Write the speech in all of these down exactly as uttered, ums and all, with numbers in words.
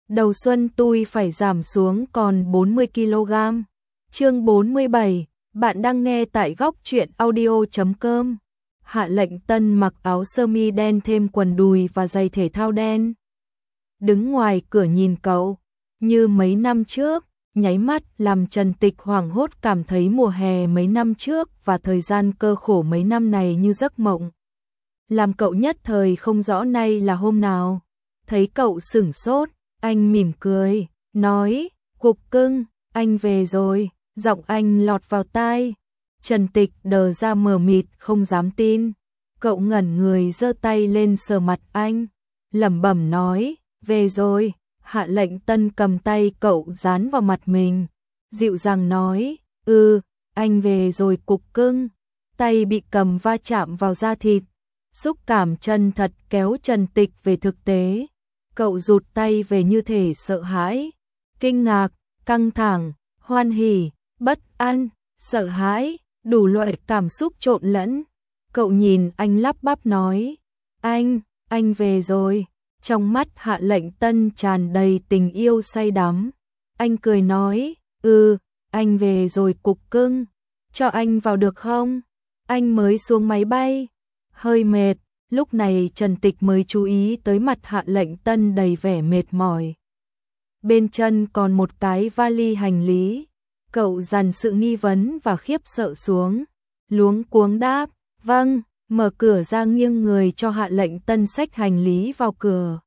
đầu xuân tôi phải giảm xuống còn bốn mươi ki lô gam. Chương bốn mươi bảy, bạn đang nghe tại góc truyện audio chấm com. Hạ Lệnh Tân mặc áo sơ mi đen thêm quần đùi và giày thể thao đen. Đứng ngoài cửa nhìn cậu, như mấy năm trước, nháy mắt làm Trần Tịch hoảng hốt cảm thấy mùa hè mấy năm trước và thời gian cơ khổ mấy năm này như giấc mộng. Làm cậu nhất thời không rõ nay là hôm nào. Thấy cậu sửng sốt, anh mỉm cười, nói, Cục cưng, anh về rồi, giọng anh lọt vào tai. Trần Tịch đờ ra mờ mịt không dám tin. Cậu ngẩn người giơ tay lên sờ mặt anh, lẩm bẩm nói, về rồi. Hạ Lệnh Tân cầm tay cậu dán vào mặt mình, dịu dàng nói, ừ, anh về rồi Cục cưng. Tay bị cầm va chạm vào da thịt, xúc cảm chân thật kéo Trần Tịch về thực tế. Cậu rụt tay về như thể sợ hãi, kinh ngạc, căng thẳng, hoan hỉ, bất an, sợ hãi, đủ loại cảm xúc trộn lẫn. Cậu nhìn anh lắp bắp nói, anh, anh về rồi. Trong mắt Hạ Lệnh Tân tràn đầy tình yêu say đắm. Anh cười nói, ừ, anh về rồi Cục cưng, cho anh vào được không? Anh mới xuống máy bay, hơi mệt. Lúc này Trần Tịch mới chú ý tới mặt Hạ Lệnh Tân đầy vẻ mệt mỏi. Bên chân còn một cái vali hành lý. Cậu dằn sự nghi vấn và khiếp sợ xuống, luống cuống đáp, vâng, mở cửa ra nghiêng người cho Hạ Lệnh Tân xách hành lý vào cửa.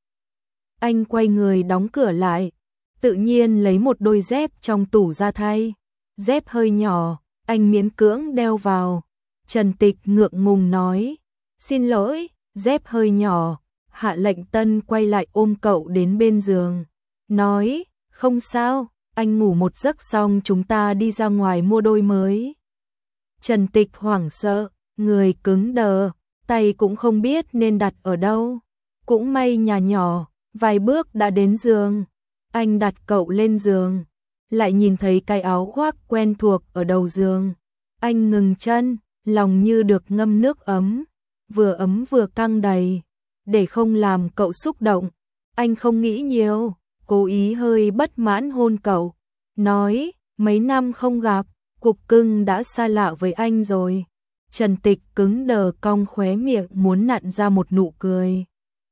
Anh quay người đóng cửa lại, tự nhiên lấy một đôi dép trong tủ ra thay. Dép hơi nhỏ, anh miễn cưỡng đeo vào. Trần Tịch ngượng ngùng nói, xin lỗi, dép hơi nhỏ. Hạ Lệnh Tân quay lại ôm cậu đến bên giường, nói, không sao, anh ngủ một giấc xong chúng ta đi ra ngoài mua đôi mới. Trần Tịch hoảng sợ, người cứng đờ, tay cũng không biết nên đặt ở đâu. Cũng may nhà nhỏ, vài bước đã đến giường. Anh đặt cậu lên giường, lại nhìn thấy cái áo khoác quen thuộc ở đầu giường. Anh ngừng chân, lòng như được ngâm nước ấm, vừa ấm vừa căng đầy. Để không làm cậu xúc động, anh không nghĩ nhiều, cố ý hơi bất mãn hôn cậu, nói, mấy năm không gặp, Cục cưng đã xa lạ với anh rồi. Trần Tịch cứng đờ cong khóe miệng muốn nặn ra một nụ cười.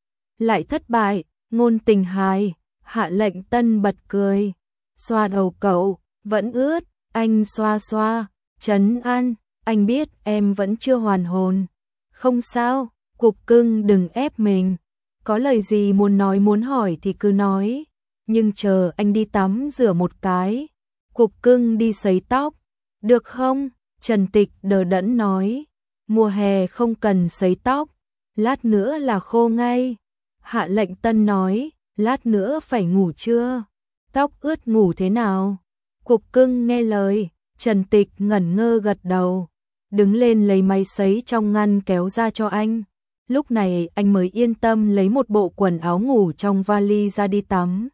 Lại thất bại, ngôn tình hài. Hạ Lệnh Tân bật cười, xoa đầu cậu, vẫn ướt. Anh xoa xoa, trấn an, anh biết em vẫn chưa hoàn hồn. Không sao, Cục cưng đừng ép mình, có lời gì muốn nói muốn hỏi thì cứ nói. Nhưng chờ anh đi tắm rửa một cái, Cục cưng đi sấy tóc, được không? Trần Tịch đờ đẫn nói, mùa hè không cần sấy tóc, lát nữa là khô ngay. Hạ Lệnh Tân nói, lát nữa phải ngủ chưa? Tóc ướt ngủ thế nào? Cục cưng nghe lời. Trần Tịch ngẩn ngơ gật đầu, đứng lên lấy máy sấy trong ngăn kéo ra cho anh. Lúc này anh mới yên tâm lấy một bộ quần áo ngủ trong vali ra đi tắm.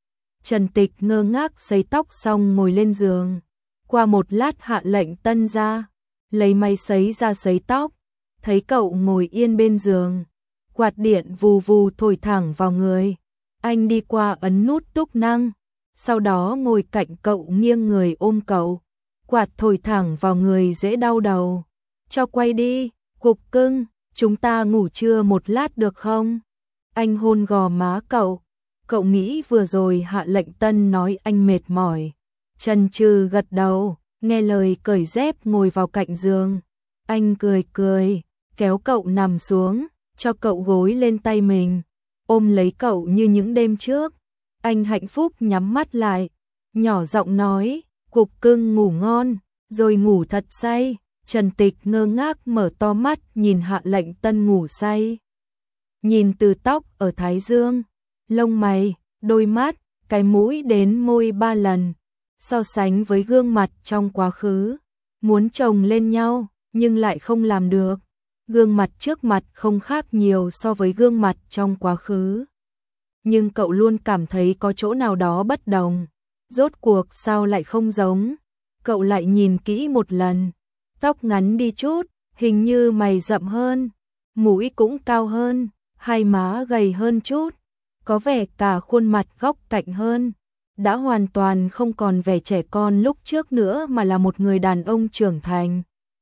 Trần Tịch ngơ ngác sấy tóc xong ngồi lên giường. Qua một lát Hạ Lệnh Tân ra, lấy máy sấy ra sấy tóc. Thấy cậu ngồi yên bên giường, quạt điện vù vù thổi thẳng vào người. Anh đi qua ấn nút túc năng, sau đó ngồi cạnh cậu nghiêng người ôm cậu. Quạt thổi thẳng vào người dễ đau đầu. Cho quay đi, Cục cưng, chúng ta ngủ trưa một lát được không? Anh hôn gò má cậu. Cậu nghĩ vừa rồi Hạ Lệnh Tân nói anh mệt mỏi. Chần chừ gật đầu, nghe lời cởi dép ngồi vào cạnh giường. Anh cười cười, kéo cậu nằm xuống, cho cậu gối lên tay mình, ôm lấy cậu như những đêm trước. Anh hạnh phúc nhắm mắt lại, nhỏ giọng nói, Cục cưng ngủ ngon, rồi ngủ thật say. Trần Tịch ngơ ngác mở to mắt nhìn Hạ Lệnh Tân ngủ say. Nhìn từ tóc ở thái dương, lông mày, đôi mắt, cái mũi đến môi ba lần, so sánh với gương mặt trong quá khứ, muốn chồng lên nhau nhưng lại không làm được. Gương mặt trước mặt không khác nhiều so với gương mặt trong quá khứ, nhưng cậu luôn cảm thấy có chỗ nào đó bất đồng. Rốt cuộc sao lại không giống? Cậu lại nhìn kỹ một lần, tóc ngắn đi chút, hình như mày rậm hơn, mũi cũng cao hơn, hai má gầy hơn chút. có vẻ cả khuôn mặt góc cạnh hơn, đã hoàn toàn không còn vẻ trẻ con lúc trước nữa mà là một người đàn ông trưởng thành.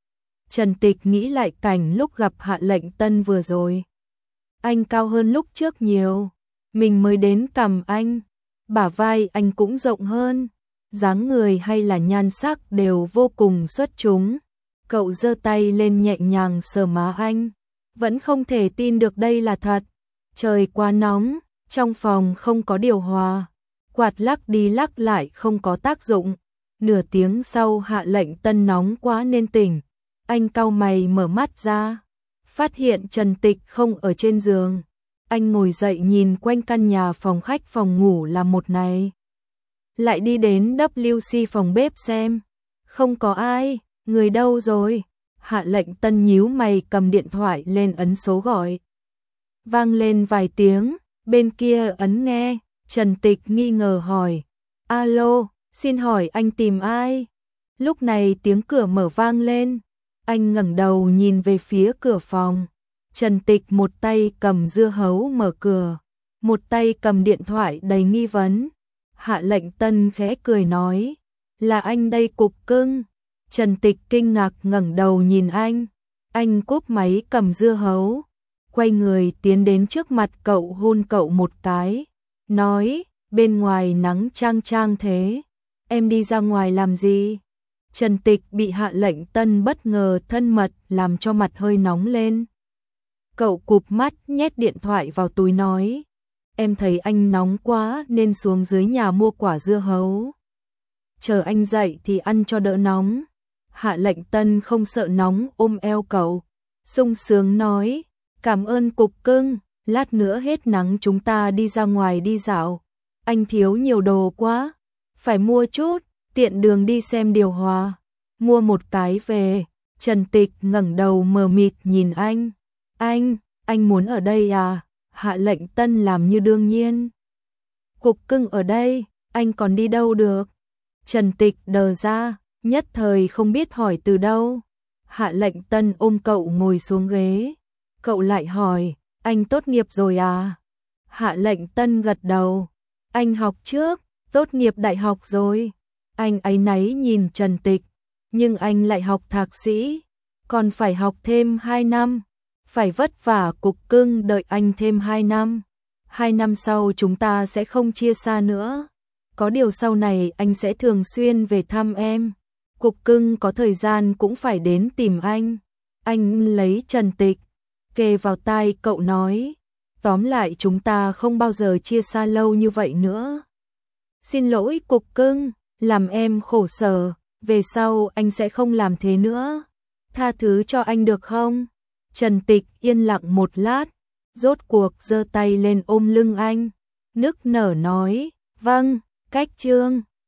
Trần Tịch nghĩ lại cảnh lúc gặp Hạ Lệnh Tân vừa rồi. Anh cao hơn lúc trước nhiều, mình mới đến cằm anh, bả vai anh cũng rộng hơn, dáng người hay là nhan sắc đều vô cùng xuất chúng. Cậu giơ tay lên nhẹ nhàng sờ má anh, vẫn không thể tin được đây là thật. Trời quá nóng, trong phòng không có điều hòa, quạt lắc đi lắc lại không có tác dụng. Nửa tiếng sau Hạ Lệnh Tân nóng quá nên tỉnh, anh cau mày mở mắt ra, phát hiện Trần Tịch không ở trên giường. Anh ngồi dậy nhìn quanh căn nhà phòng khách phòng ngủ là một này. Lại đi đến W C phòng bếp xem, không có ai, người đâu rồi? Hạ Lệnh Tân nhíu mày cầm điện thoại lên ấn số gọi. Vang lên vài tiếng, bên kia ấn nghe, Trần Tịch nghi ngờ hỏi. Alo, xin hỏi anh tìm ai? Lúc này tiếng cửa mở vang lên, anh ngẩng đầu nhìn về phía cửa phòng. Trần Tịch một tay cầm dưa hấu mở cửa, một tay cầm điện thoại đầy nghi vấn. Hạ Lệnh Tân khẽ cười nói, là anh đây Cục Cưng. Trần Tịch kinh ngạc ngẩng đầu nhìn anh, anh cúp máy cầm dưa hấu, quay người tiến đến trước mặt cậu hôn cậu một cái, nói, bên ngoài nắng chang chang thế, em đi ra ngoài làm gì? Trần Tịch bị Hạ Lệnh Tân bất ngờ thân mật làm cho mặt hơi nóng lên. Cậu cụp mắt nhét điện thoại vào túi nói, em thấy anh nóng quá nên xuống dưới nhà mua quả dưa hấu. Chờ anh dậy thì ăn cho đỡ nóng. Hạ Lệnh Tân không sợ nóng ôm eo cậu, sung sướng nói, cảm ơn Cục Cưng, lát nữa hết nắng chúng ta đi ra ngoài đi dạo. Anh thiếu nhiều đồ quá, phải mua chút, tiện đường đi xem điều hòa. Mua một cái về. Trần Tịch ngẩng đầu mờ mịt nhìn anh. Anh, anh muốn ở đây à? Hạ Lệnh Tân làm như đương nhiên. Cục Cưng ở đây, anh còn đi đâu được? Trần Tịch đờ ra, nhất thời không biết hỏi từ đâu. Hạ Lệnh Tân ôm cậu ngồi xuống ghế. Cậu lại hỏi, anh tốt nghiệp rồi à? Hạ Lệnh Tân gật đầu. Anh học trước, tốt nghiệp đại học rồi. Anh áy náy nhìn Trần Tịch, nhưng anh lại học thạc sĩ, còn phải học thêm hai năm. Phải vất vả Cục Cưng đợi anh thêm hai năm. Hai năm sau chúng ta sẽ không chia xa nữa. Có điều sau này anh sẽ thường xuyên về thăm em. Cục Cưng có thời gian cũng phải đến tìm anh. Anh lấy Trần Tịch, kề vào tai cậu nói. Tóm lại chúng ta không bao giờ chia xa lâu như vậy nữa. Xin lỗi Cục Cưng, làm em khổ sở. Về sau anh sẽ không làm thế nữa. Tha thứ cho anh được không? Trần Tịch yên lặng một lát, rốt cuộc giơ tay lên ôm lưng anh, nức nở nói, vâng, cách chương.